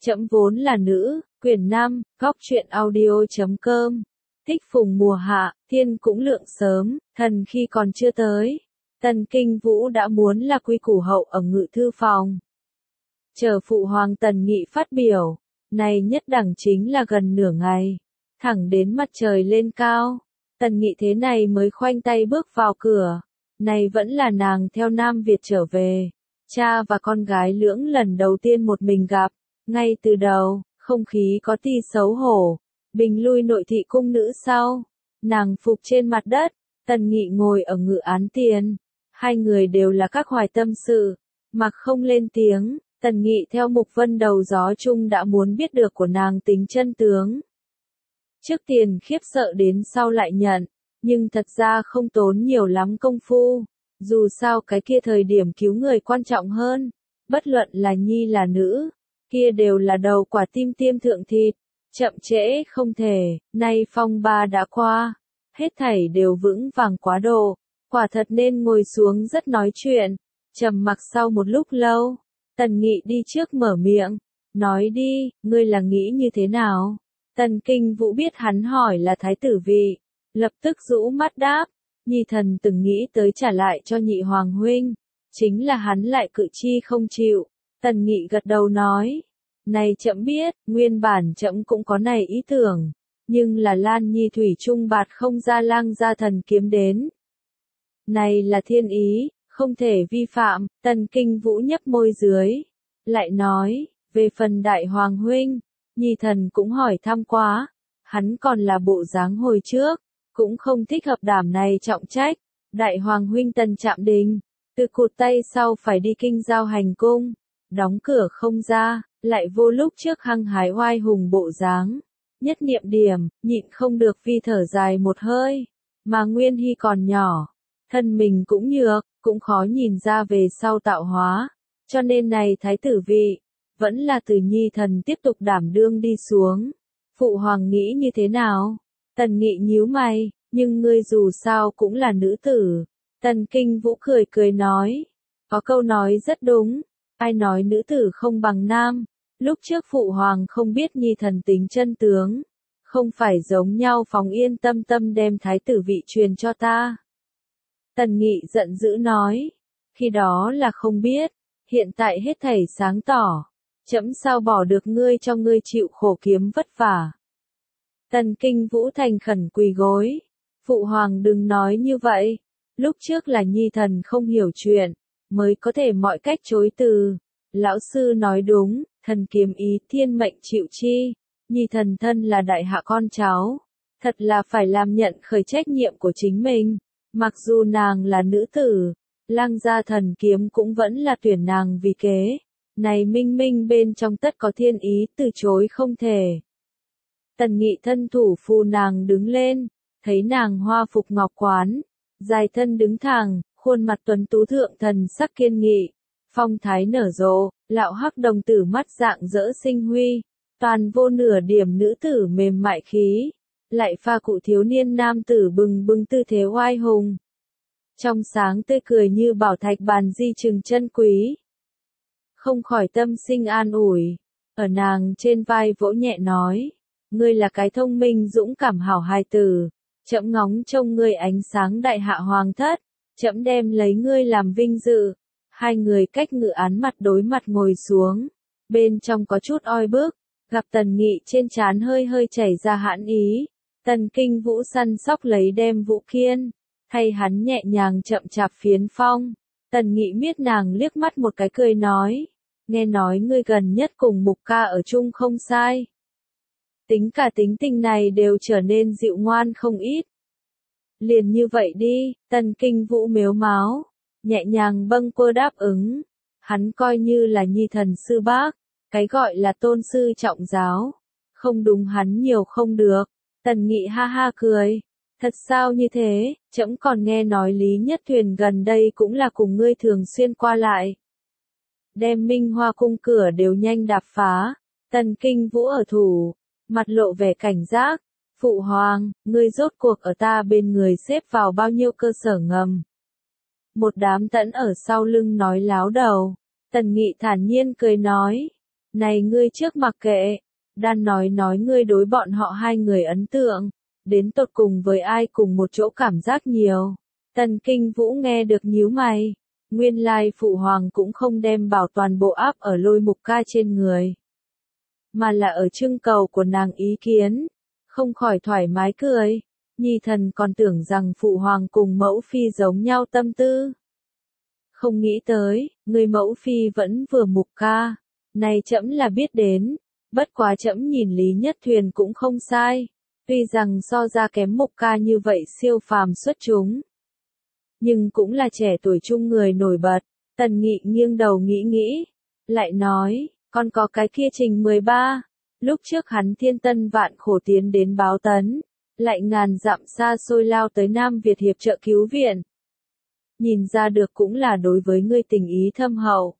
Trẫm vốn là nữ, quyển 5, góc truyện audio.com. Thích phùng mùa hạ, thiên cũng lượng sớm, thần khi còn chưa tới. Tần Kinh Vũ đã muốn là quy củ hậu ở ngự thư phòng. Chờ phụ hoàng Tần Nghị phát biểu, này nhất đẳng chính là gần nửa ngày. Thẳng đến mặt trời lên cao, Tần Nghị thế này mới khoanh tay bước vào cửa. Này vẫn là nàng theo Nam Việt trở về. Cha và con gái lưỡng lần đầu tiên một mình gặp. Ngay từ đầu, không khí có tí xấu hổ. Bình lui nội thị cung nữ sau. Nàng phục trên mặt đất, Tần Nghị ngồi ở ngự án tiền. Hai người đều là các hoài tâm sự. Mặc không lên tiếng, Tần Nghị theo Mục Vân đầu gió chung đã muốn biết được của nàng tính chân tướng. Trước tiền khiếp sợ đến sau lại nhận, nhưng thật ra không tốn nhiều lắm công phu. Dù sao cái kia thời điểm cứu người quan trọng hơn. Bất luận là nhi là nữ, kia đều là đầu quả tim tiêm thượng thịt. Chậm trễ không thể, nay phong ba đã qua. Hết thảy đều vững vàng quá độ. Quả thật nên ngồi xuống rất nói chuyện. Trầm mặc sau một lúc lâu, Tần Nghị đi trước mở miệng. Nói đi, ngươi là nghĩ như thế nào? Tần Kinh Vũ biết hắn hỏi là thái tử vị. Lập tức rũ mắt đáp. Nhi thần từng nghĩ tới trả lại cho nhị hoàng huynh. Chính là hắn lại cự chi không chịu. Tần Nghị gật đầu nói. Này trẫm biết, nguyên bản trẫm cũng có này ý tưởng. Nhưng là Lan Nhi thủy chung bạt không ra lang gia thần kiếm đến. Này là thiên ý, không thể vi phạm. Tần Kinh Vũ nhấp môi dưới. Lại nói, về phần đại hoàng huynh, Nhi thần cũng hỏi thăm quá. Hắn còn là bộ dáng hồi trước. Cũng không thích hợp đảm này trọng trách. Đại hoàng huynh Tần Trạm Đình, từ cụt tay sau phải đi kinh giao hành cung, đóng cửa không ra, lại vô lúc trước hăng hái oai hùng bộ dáng. Nhất niệm điểm, nhịn không được vi thở dài một hơi, mà Nguyên Hy còn nhỏ, thân mình cũng nhược, cũng khó nhìn ra về sau tạo hóa, cho nên này thái tử vị, vẫn là từ Nhi thần tiếp tục đảm đương đi xuống. Phụ hoàng nghĩ như thế nào? Tần Nghị nhíu mày, nhưng ngươi dù sao cũng là nữ tử. Tần Kinh Vũ cười cười nói, có câu nói rất đúng, ai nói nữ tử không bằng nam. Lúc trước phụ hoàng không biết Nhi thần tính chân tướng, không phải giống nhau phóng yên tâm tâm đem thái tử vị truyền cho ta. Tần Nghị giận dữ nói, khi đó là không biết, hiện tại hết thảy sáng tỏ, trẫm sao bỏ được ngươi cho ngươi chịu khổ kiếm vất vả. Tần Kinh Vũ thành khẩn quỳ gối. Phụ hoàng đừng nói như vậy. Lúc trước là Nhi thần không hiểu chuyện, mới có thể mọi cách chối từ. Lão sư nói đúng, thần kiếm ý thiên mệnh chịu chi. Nhi thần thân là đại hạ con cháu. Thật là phải làm nhận khởi trách nhiệm của chính mình. Mặc dù nàng là nữ tử, lang gia thần kiếm cũng vẫn là tuyển nàng vì kế. Này minh minh bên trong tất có thiên ý từ chối không thể. Tần Nghị thân thủ phù nàng đứng lên, thấy nàng hoa phục ngọc quán, dài thân đứng thẳng, khuôn mặt tuấn tú thượng thần sắc kiên nghị, phong thái nở rộ, lạo hắc đồng tử mắt dạng dỡ sinh huy, toàn vô nửa điểm nữ tử mềm mại khí, lại pha cụ thiếu niên nam tử bừng bừng tư thế oai hùng. Trong sáng tươi cười như bảo thạch bàn di trừng chân quý. Không khỏi tâm sinh an ủi, ở nàng trên vai vỗ nhẹ nói. Ngươi là cái thông minh dũng cảm hảo hài tử, trẫm ngóng trông ngươi ánh sáng đại hạ hoàng thất, trẫm đem lấy ngươi làm vinh dự. Hai người cách ngự án mặt đối mặt ngồi xuống, bên trong có chút oi bức, gặp Tần Nghị trên trán hơi hơi chảy ra hãn ý. Tần Kinh Vũ săn sóc lấy đem vũ khiên, thay hắn nhẹ nhàng chậm chạp phiến phong. Tần Nghị miết nàng liếc mắt một cái cười nói, nghe nói ngươi gần nhất cùng Mục ca ở chung không sai. Tính cả tính tình này đều trở nên dịu ngoan không ít. Liền như vậy đi, Tần Kinh Vũ mếu máo, nhẹ nhàng bâng quơ đáp ứng. Hắn coi như là Nhi thần sư bác, cái gọi là tôn sư trọng giáo. Không đúng hắn nhiều không được. Tần Nghị ha ha cười. Thật sao như thế, trẫm còn nghe nói Lý Nhất Thuyền gần đây cũng là cùng ngươi thường xuyên qua lại. Đem Minh Hoa cung cửa đều nhanh đạp phá. Tần Kinh Vũ ở thủ. Mặt lộ vẻ cảnh giác, phụ hoàng, ngươi rốt cuộc ở ta bên người xếp vào bao nhiêu cơ sở ngầm. Một đám tẫn ở sau lưng nói láo đầu, Tần Nghị thản nhiên cười nói, Này ngươi trước mặc kệ, đan nói ngươi đối bọn họ hai người ấn tượng, đến tột cùng với ai cùng một chỗ cảm giác nhiều. Tần Kinh Vũ nghe được nhíu mày, nguyên lai phụ hoàng cũng không đem bảo toàn bộ áp ở Lôi Mục Ca trên người, mà là ở trưng cầu của nàng ý kiến, không khỏi thoải mái cười. Nhi thần còn tưởng rằng phụ hoàng cùng mẫu phi giống nhau tâm tư. Không nghĩ tới, người mẫu phi vẫn vừa Mục Ca, này trẫm là biết đến, bất quá trẫm nhìn Lý Nhất Thuyền cũng không sai, tuy rằng so ra kém Mục Ca như vậy siêu phàm xuất chúng, nhưng cũng là trẻ tuổi trung người nổi bật. Tần Nghị nghiêng đầu nghĩ nghĩ, lại nói, còn có cái kia Trình 13, lúc trước hắn thiên tân vạn khổ tiến đến báo tấn, lại ngàn dặm xa xôi lao tới Nam Việt hiệp trợ cứu viện. Nhìn ra được cũng là đối với ngươi tình ý thâm hậu.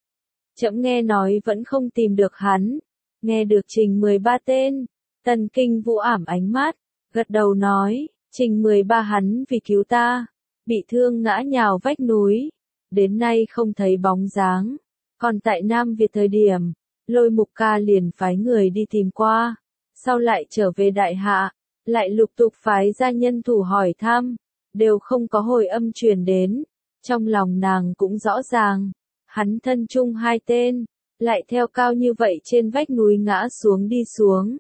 Trẫm nghe nói vẫn không tìm được hắn, nghe được Trình 13 tên, Tần Kinh Vũ ảm ánh mắt, gật đầu nói, Trình 13 hắn vì cứu ta, bị thương ngã nhào vách núi, đến nay không thấy bóng dáng. Còn tại Nam Việt thời điểm, Lôi Mục Ca liền phái người đi tìm qua, sau lại trở về đại hạ, lại lục tục phái ra nhân thủ hỏi thăm, đều không có hồi âm truyền đến. Trong lòng nàng cũng rõ ràng, hắn thân chung hai tên, lại theo cao như vậy trên vách núi ngã xuống đi xuống.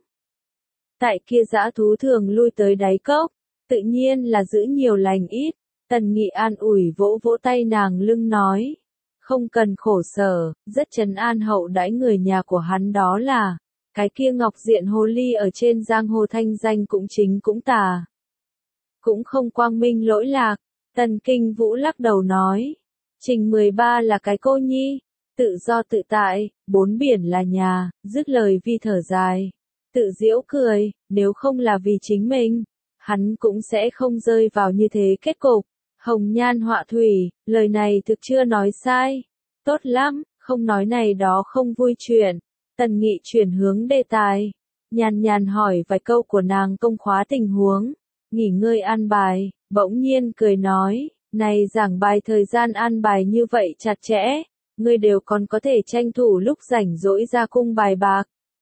Tại kia dã thú thường lui tới đáy cốc, tự nhiên là giữ nhiều lành ít. Tần Nghị an ủi vỗ vỗ tay nàng lưng nói, không cần khổ sở, rất trấn an hậu đãi người nhà của hắn, đó là cái kia Ngọc Diện Hồ Ly ở trên giang hồ thanh danh cũng chính cũng tà, cũng không quang minh lỗi lạc. Tần Kinh Vũ lắc đầu nói, Trình 13 là cái cô nhi, tự do tự tại, bốn biển là nhà. Dứt lời vi thở dài, tự giễu cười, nếu không là vì chính mình, hắn cũng sẽ không rơi vào như thế kết cục. Hồng nhan họa thủy, lời này thực chưa nói sai. Tốt lắm, không nói này đó không vui chuyện. Tần Nghị chuyển hướng đề tài, nhàn nhàn hỏi vài câu của nàng công khóa tình huống, nghỉ ngơi an bài, bỗng nhiên cười nói, này giảng bài thời gian an bài như vậy chặt chẽ, ngươi đều còn có thể tranh thủ lúc rảnh rỗi ra cung bài bạc.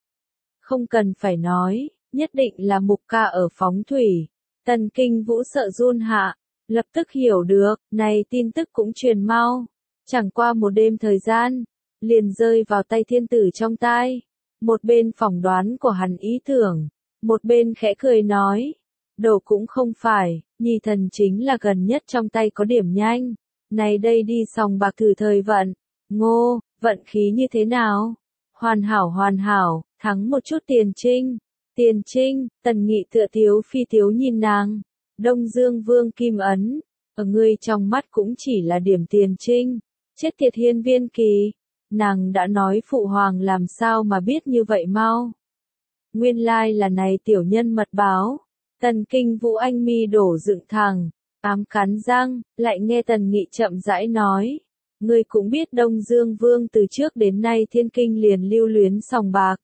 Không cần phải nói, nhất định là Mục Ca ở phóng thủy. Tần Kinh Vũ sợ run hạ, lập tức hiểu được, này tin tức cũng truyền mau. Chẳng qua một đêm thời gian, liền rơi vào tay thiên tử trong tai. Một bên phỏng đoán của hắn ý tưởng, một bên khẽ cười nói, đồ cũng không phải, Nhi thần chính là gần nhất trong tay có điểm nhanh. Này đây đi sòng bạc thử thời vận. Ngô, vận khí như thế nào? Hoàn hảo, thắng một chút tiền trinh. Tiền trinh, Tần Nghị tựa thiếu phi thiếu nhìn nàng. Đông Dương Vương Kim Ấn, ở ngươi trong mắt cũng chỉ là điểm tiền trinh. Chết tiệt Hiên Viên Kỳ. Nàng đã nói phụ hoàng làm sao mà biết như vậy mau. Nguyên lai là này tiểu nhân mật báo. Tần Kinh Vũ anh mi đổ dựng thẳng, ám cắn răng, lại nghe Tần Nghị chậm rãi nói. Ngươi cũng biết Đông Dương Vương từ trước đến nay thiên kinh liền lưu luyến sòng bạc.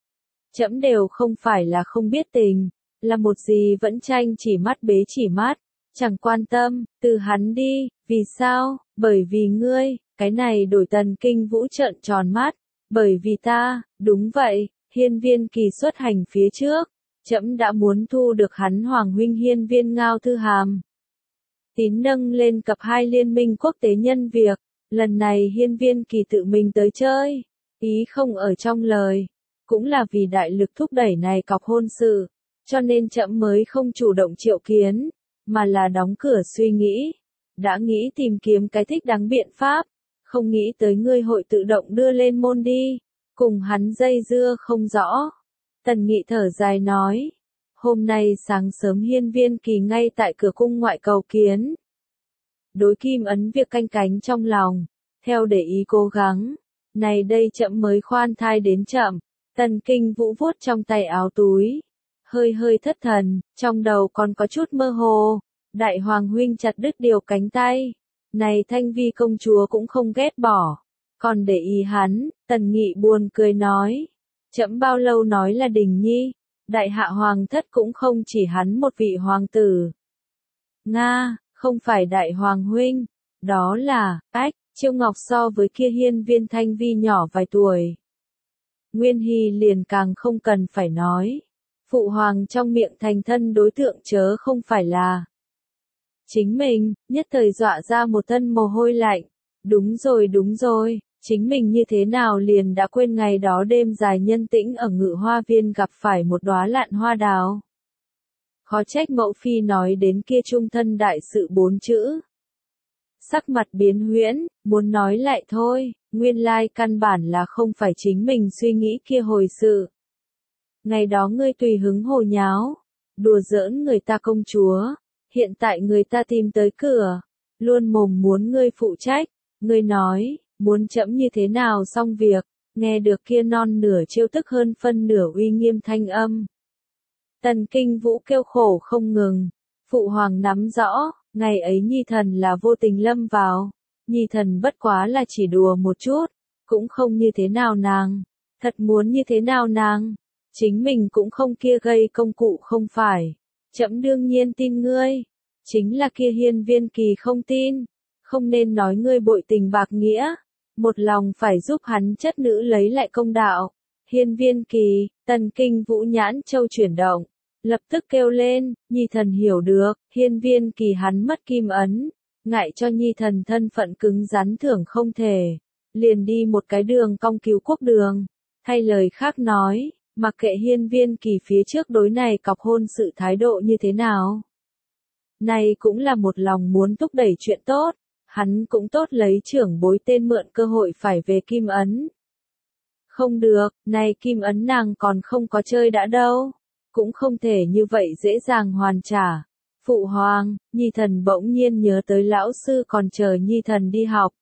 Trẫm đều không phải là không biết tình, là một gì vẫn tranh chỉ mắt bế chỉ mắt, chẳng quan tâm, từ hắn đi, vì sao, bởi vì ngươi, cái này đổi Tần Kinh Vũ trợn tròn mắt, bởi vì ta, đúng vậy, Hiên Viên Kỳ xuất hành phía trước, trẫm đã muốn thu được hắn Hoàng huynh Hiên Viên Ngao thư hàm. Tín nâng lên cặp hai liên minh quốc tế nhân việc, lần này Hiên Viên Kỳ tự mình tới chơi, ý không ở trong lời, cũng là vì đại lực thúc đẩy này cọc hôn sự, cho nên trẫm mới không chủ động triệu kiến, mà là đóng cửa suy nghĩ, đã nghĩ tìm kiếm cái thích đáng biện pháp, không nghĩ tới ngươi hội tự động đưa lên môn đi, cùng hắn dây dưa không rõ. Tần Nghị thở dài nói, hôm nay sáng sớm Hiên Viên Kỳ ngay tại cửa cung ngoại cầu kiến. Đối Kim Ấn việc canh cánh trong lòng, theo để ý cố gắng, này đây chậm mới khoan thai đến chậm. Tần Kinh Vũ vuốt trong tay áo túi, hơi thất thần, trong đầu còn có chút mơ hồ. Đại hoàng huynh chặt đứt điều cánh tay, này Thanh Vi công chúa cũng không ghét bỏ, còn để ý hắn. Tần Nghị buồn cười nói, chậm bao lâu nói là Đình Nhi, đại hạ hoàng thất cũng không chỉ hắn một vị hoàng tử. Nga, không phải đại hoàng huynh, đó là, Chiêu Ngọc so với kia Hiên Viên Thanh Vi nhỏ vài tuổi. Nguyên Hy liền càng không cần phải nói. Phụ hoàng trong miệng thành thân đối tượng chớ không phải là chính mình, nhất thời dọa ra một thân mồ hôi lạnh. Đúng rồi, chính mình như thế nào liền đã quên ngày đó đêm dài nhân tĩnh ở Ngự Hoa Viên gặp phải một đóa lạn hoa đào. Khó trách mẫu phi nói đến kia trung thân đại sự 4 chữ. Sắc mặt biến huyễn, muốn nói lại thôi, nguyên lai căn bản là không phải chính mình suy nghĩ kia hồi sự. Ngày đó ngươi tùy hứng hồ nháo, đùa giỡn người ta công chúa, hiện tại người ta tìm tới cửa, luôn mồm muốn ngươi phụ trách, ngươi nói, muốn trẫm như thế nào xong việc, nghe được kia non nửa trêu tức hơn phân nửa uy nghiêm thanh âm. Tần Kinh Vũ kêu khổ không ngừng, phụ hoàng nắm rõ, ngày ấy Nhi thần là vô tình lâm vào, Nhi thần bất quá là chỉ đùa một chút, cũng không như thế nào nàng, thật muốn như thế nào nàng, chính mình cũng không kia gây công cụ không phải, trẫm đương nhiên tin ngươi, chính là kia Hiên Viên Kỳ không tin, không nên nói ngươi bội tình bạc nghĩa, một lòng phải giúp hắn chất nữ lấy lại công đạo. Hiên Viên Kỳ, Tần Kinh Vũ nhãn châu chuyển động, lập tức kêu lên, Nhi thần hiểu được, Hiên Viên Kỳ hắn mất kim ấn, ngại cho Nhi thần thân phận cứng rắn thưởng không thể, liền đi một cái đường cong cứu quốc đường, thay lời khác nói, mặc kệ Hiên Viên Kỳ phía trước đối này cọc hôn sự thái độ như thế nào. Này cũng là một lòng muốn thúc đẩy chuyện tốt, hắn cũng tốt lấy trưởng bối tên mượn cơ hội phải về kim ấn. Không được, này kim ấn nàng còn không có chơi đã đâu, cũng không thể như vậy dễ dàng hoàn trả. Phụ hoàng, Nhi thần bỗng nhiên nhớ tới lão sư còn chờ Nhi thần đi học.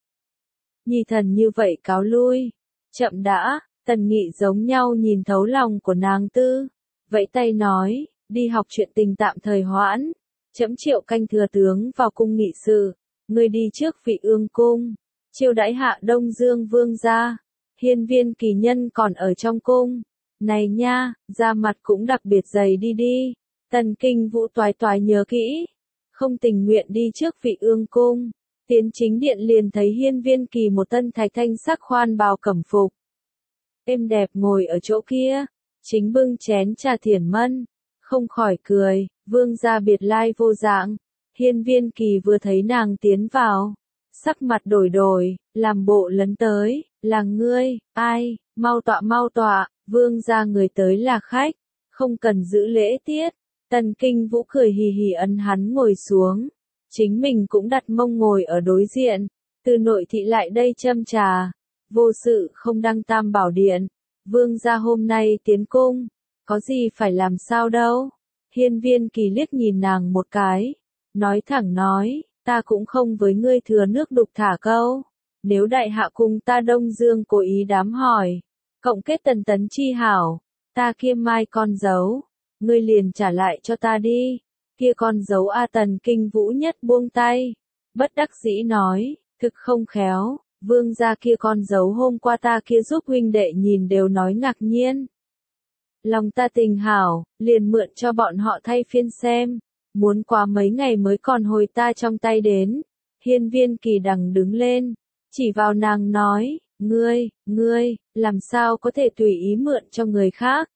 Nhi thần như vậy cáo lui. Chậm đã, Tần Nghị giống nhau nhìn thấu lòng của nàng tư. Vẫy tay nói, đi học chuyện tình tạm thời hoãn. Trẫm triệu canh thừa tướng vào cung nghị sự. Ngươi đi trước Vị Ương cung. Chiêu đãi hạ Đông Dương vương gia. Hiên Viên Kỳ nhân còn ở trong cung. Này nha, da mặt cũng đặc biệt dày đi đi. Tần Kinh Vũ toái toái nhớ kỹ. Không tình nguyện đi trước Vị Ương cung. Tiến chính điện liền thấy Hiên Viên Kỳ một tân thạch thanh sắc khoan bào cẩm phục. Êm đẹp ngồi ở chỗ kia. Chính bưng chén trà thiển mân. Không khỏi cười, vương gia biệt lai vô dạng. Hiên Viên Kỳ vừa thấy nàng tiến vào. Sắc mặt đổi đổi, làm bộ lấn tới, là ngươi, ai, mau tọa, vương gia người tới là khách, không cần giữ lễ tiết. Tần Kinh Vũ cười hì hì ấn hắn ngồi xuống, chính mình cũng đặt mông ngồi ở đối diện, từ nội thị lại đây châm trà, vô sự không đăng tam bảo điện, vương gia hôm nay tiến cung, có gì phải làm sao đâu. Hiên Viên Kỳ liếc nhìn nàng một cái, nói thẳng nói, ta cũng không với ngươi thừa nước đục thả câu. Nếu đại hạ cùng ta Đông Dương cố ý đám hỏi, cộng kết tần tấn chi hảo, ta kia mai con dấu, ngươi liền trả lại cho ta đi. Kia con dấu A Tần Kinh Vũ nhất buông tay, bất đắc dĩ nói, thực không khéo, vương gia kia con dấu hôm qua ta kia giúp huynh đệ nhìn đều nói ngạc nhiên. Lòng ta tình hảo, liền mượn cho bọn họ thay phiên xem, muốn qua mấy ngày mới còn hồi ta trong tay đến. Hiên Viên Kỳ đằng đứng lên, chỉ vào nàng nói, ngươi, làm sao có thể tùy ý mượn cho người khác.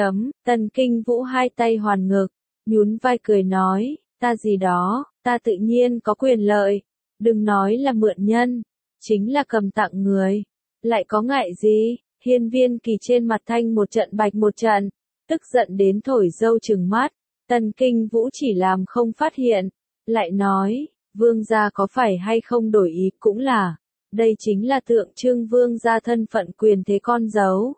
Tần Kinh Vũ hai tay hoàn ngực, nhún vai cười nói, ta gì đó, ta tự nhiên có quyền lợi, đừng nói là mượn nhân, chính là cầm tặng người, lại có ngại gì. Hiên Viên Kỳ trên mặt thanh một trận bạch một trận, tức giận đến thổi dâu trừng mắt. Tần Kinh Vũ chỉ làm không phát hiện, lại nói, vương gia có phải hay không đổi ý cũng là, đây chính là tượng trưng vương gia thân phận quyền thế con dấu.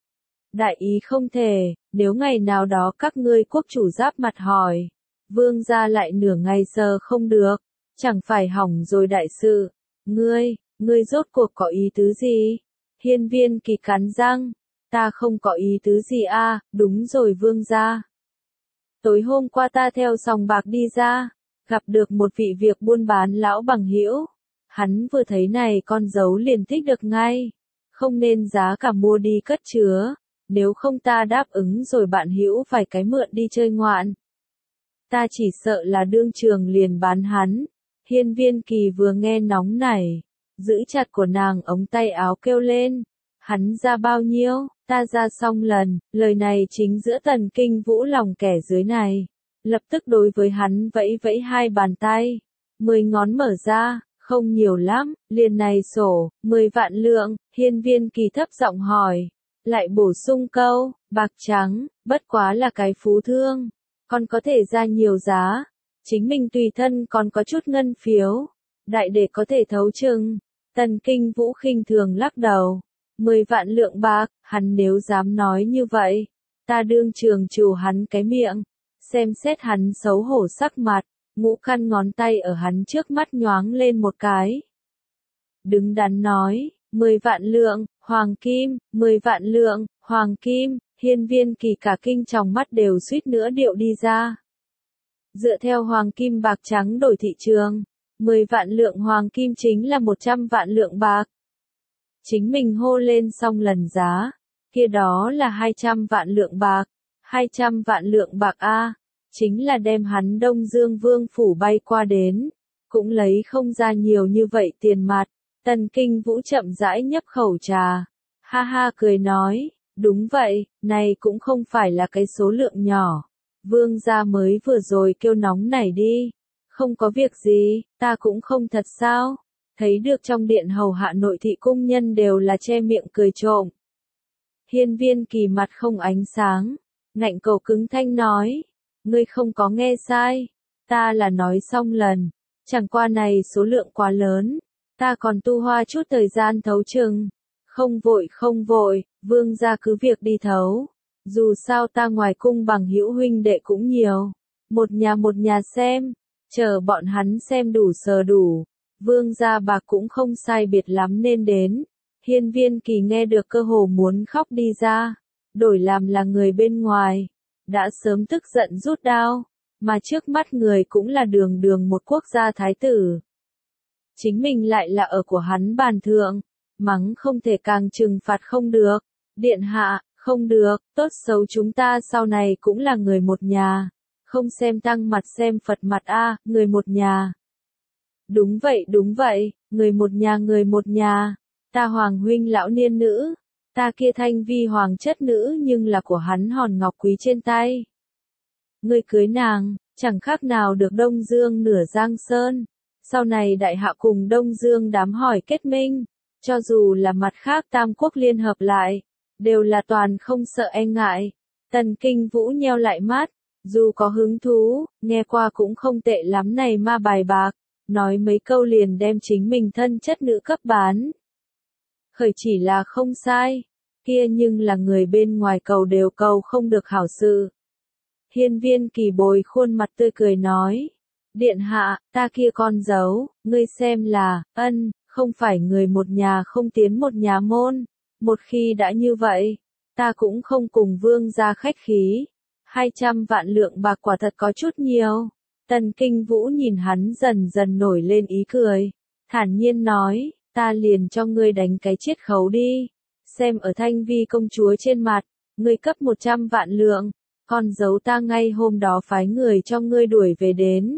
Đại ý không thể, nếu ngày nào đó các ngươi quốc chủ giáp mặt hỏi, vương gia lại nửa ngày sờ không được, chẳng phải hỏng rồi đại sự. Ngươi rốt cuộc có ý tứ gì? Hiên Viên Kỳ cắn răng, ta không có ý tứ gì a, đúng rồi vương gia. Tối hôm qua ta theo sòng bạc đi ra, gặp được một vị việc buôn bán lão bằng hữu, hắn vừa thấy này con dấu liền thích được ngay, không nên giá cả mua đi cất chứa, nếu không ta đáp ứng rồi bạn hữu phải cái mượn đi chơi ngoạn. Ta chỉ sợ là đương trường liền bán hắn. Hiên Viên Kỳ vừa nghe nóng nảy, giữ chặt của nàng ống tay áo kêu lên, Hắn ra bao nhiêu, ta ra xong lần, lời này chính giữa Tần Kinh Vũ lòng kẻ dưới này. Lập tức đối với hắn vẫy vẫy hai bàn tay. 10 ngón mở ra, không nhiều lắm, liền này sổ, 10 vạn lượng, Hiên Viên Kỳ thấp giọng hỏi. Lại bổ sung câu, bạc trắng, bất quá là cái phú thương. Còn có thể ra nhiều giá. Chính mình tùy thân còn có chút ngân phiếu. Đại để có thể thấu chừng. Tần Kinh Vũ khinh thường lắc đầu. 10 vạn lượng bạc, hắn nếu dám nói như vậy. Ta đương trường trù hắn cái miệng. Xem xét hắn xấu hổ sắc mặt. Ngũ căn ngón tay ở hắn trước mắt nhoáng lên một cái. Đứng đắn nói, 10 vạn lượng, hoàng kim, 10 vạn lượng, hoàng kim, Hiên Viên Kỳ cả kinh trong mắt đều suýt nữa điệu đi ra. Dựa theo hoàng kim bạc trắng đổi thị trường, 10 vạn lượng hoàng kim chính là 100 vạn lượng bạc. Chính mình hô lên xong lần giá, kia đó là 200 vạn lượng bạc, 200 vạn lượng bạc A, chính là đem hắn Đông Dương Vương phủ bay qua đến, cũng lấy không ra nhiều như vậy tiền mặt. Tần Kinh Vũ chậm rãi nhấp khẩu trà, ha ha cười nói, đúng vậy, này cũng không phải là cái số lượng nhỏ. Vương gia mới vừa rồi kêu nóng nảy đi, không có việc gì, ta cũng không thật sao, thấy được trong điện hầu hạ nội thị cung nhân đều là che miệng cười trộm. Hiên Viên Kỳ mặt không ánh sáng, ngạnh cổ cứng thanh nói, ngươi không có nghe sai, ta là nói xong lần, chẳng qua này số lượng quá lớn, ta còn tu hoa chút thời gian thấu chừng, không vội, vương gia cứ việc đi thấu, dù sao ta ngoài cung bằng hữu huynh đệ cũng nhiều, một nhà xem, chờ bọn hắn xem đủ sờ đủ, vương gia bạc cũng không sai biệt lắm nên đến. Hiên Viên Kỳ nghe được cơ hồ muốn khóc đi ra, đổi làm là người bên ngoài, đã sớm tức giận rút đao, mà trước mắt người cũng là đường đường một quốc gia thái tử. Chính mình lại là ở của hắn bàn thượng, mắng không thể càng trừng phạt không được, điện hạ, không được, tốt xấu chúng ta sau này cũng là người một nhà, không xem tăng mặt xem Phật mặt a, người một nhà. Đúng vậy, người một nhà. Ta hoàng huynh lão niên nữ, ta kia thanh vi hoàng chất nữ nhưng là của hắn hòn ngọc quý trên tay. Ngươi cưới nàng, chẳng khác nào được Đông Dương nửa Giang Sơn. Sau này đại hạ cùng Đông Dương đám hỏi kết minh, cho dù là mặt khác tam quốc liên hợp lại, đều là toàn không sợ e ngại. Tần Kinh Vũ nheo lại mắt, dù có hứng thú, nghe qua cũng không tệ lắm này ma bài bạc, nói mấy câu liền đem chính mình thân chất nữ cấp bán. Khởi chỉ là không sai, kia nhưng là người bên ngoài cầu đều cầu không được hảo sự. Hiên Viên Kỳ bồi khuôn mặt tươi cười nói, điện hạ, ta kia con dấu, ngươi xem là, không phải người một nhà không tiến một nhà môn, một khi đã như vậy, ta cũng không cùng vương gia khách khí, 200 vạn lượng bạc quả thật có chút nhiều. Tần Kinh Vũ nhìn hắn dần dần nổi lên ý cười, thản nhiên nói, ta liền cho ngươi đánh cái chiết khấu đi, xem ở thanh vi công chúa trên mặt, ngươi cấp 100 vạn lượng, con dấu ta ngay hôm đó phái người cho ngươi đuổi về đến.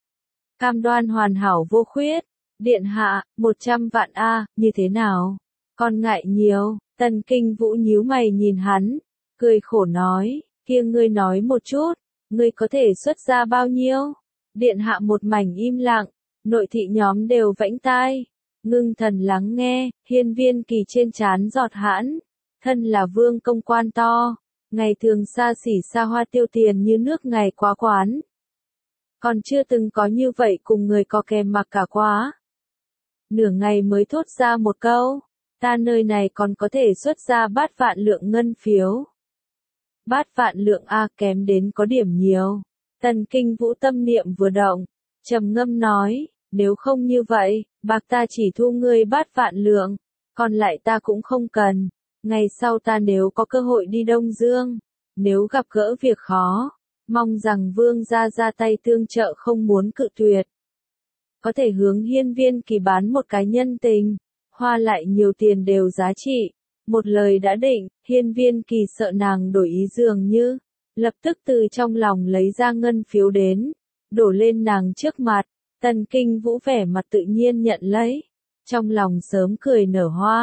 Cam đoan hoàn hảo vô khuyết, điện hạ, 100 vạn a, như thế nào? Con ngại nhiều, Tần Kinh Vũ nhíu mày nhìn hắn, cười khổ nói, kia ngươi nói một chút, ngươi có thể xuất ra bao nhiêu? Điện hạ một mảnh im lặng, nội thị nhóm đều vẫy tai. Ngưng thần lắng nghe, Hiên Viên Kỳ trên trán giọt hãn, thân là vương công quan to, ngày thường xa xỉ xa hoa tiêu tiền như nước ngày quá quán. Còn chưa từng có như vậy cùng người có kèm mặc cả quá. Nửa ngày mới thốt ra một câu, ta nơi này còn có thể xuất ra bát vạn lượng ngân phiếu. Bát vạn lượng a, kém đến có điểm nhiều. Tần Kinh Vũ tâm niệm vừa động, trầm ngâm nói, nếu không như vậy, bạc ta chỉ thu ngươi bát vạn lượng, còn lại ta cũng không cần. Ngày sau ta nếu có cơ hội đi Đông Dương, nếu gặp gỡ việc khó, mong rằng vương gia ra tay tương trợ không muốn cự tuyệt. Có thể hướng Hiên Viên Kỳ bán một cái nhân tình, hoa lại nhiều tiền đều giá trị. Một lời đã định, Hiên Viên Kỳ sợ nàng đổi ý dường như, lập tức từ trong lòng lấy ra ngân phiếu đến, đổ lên nàng trước mặt. Tần Kinh Vũ vẻ mặt tự nhiên nhận lấy, trong lòng sớm cười nở hoa.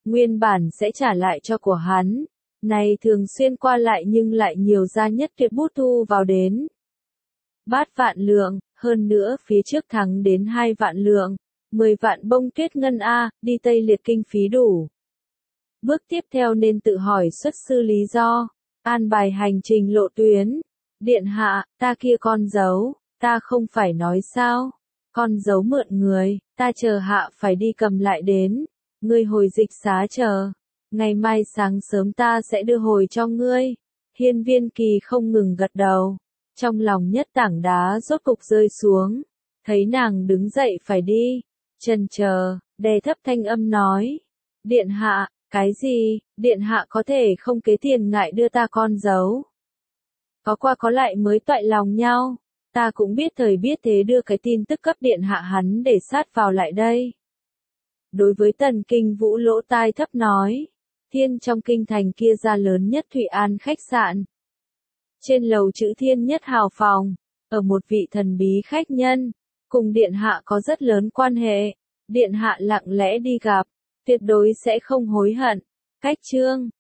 nguyên bản sẽ trả lại cho của hắn. Này thường xuyên qua lại nhưng lại nhiều ra nhất tuyệt bút thu vào đến. Bát vạn lượng, hơn nữa phía trước thắng đến 2 vạn lượng, 10 vạn bông tuyết ngân A, đi Tây Liệt kinh phí đủ. Bước tiếp theo nên tự hỏi xuất sư lý do, an bài hành trình lộ tuyến. Điện hạ, ta kia con dấu, ta không phải nói sao, con dấu mượn người, ta chờ hạ phải đi cầm lại đến, ngươi hồi dịch xá chờ, ngày mai sáng sớm ta sẽ đưa hồi cho ngươi. Hiên Viên Kỳ không ngừng gật đầu, trong lòng nhất tảng đá rốt cục rơi xuống, thấy nàng đứng dậy phải đi, chần chờ, đè thấp thanh âm nói, điện hạ, cái gì, điện hạ có thể không kế tiền ngại đưa ta con dấu. Có qua có lại mới toại lòng nhau, ta cũng biết thời biết thế đưa cái tin tức cấp điện hạ hắn để sát vào lại đây. Đối với Tần Kinh Vũ lỗ tai thấp nói, Thiên trong kinh thành kia ra lớn nhất Thụy An khách sạn. Trên lầu chữ Thiên nhất hào phòng, ở một vị thần bí khách nhân, cùng điện hạ có rất lớn quan hệ, điện hạ lặng lẽ đi gặp, tuyệt đối sẽ không hối hận. Cách chương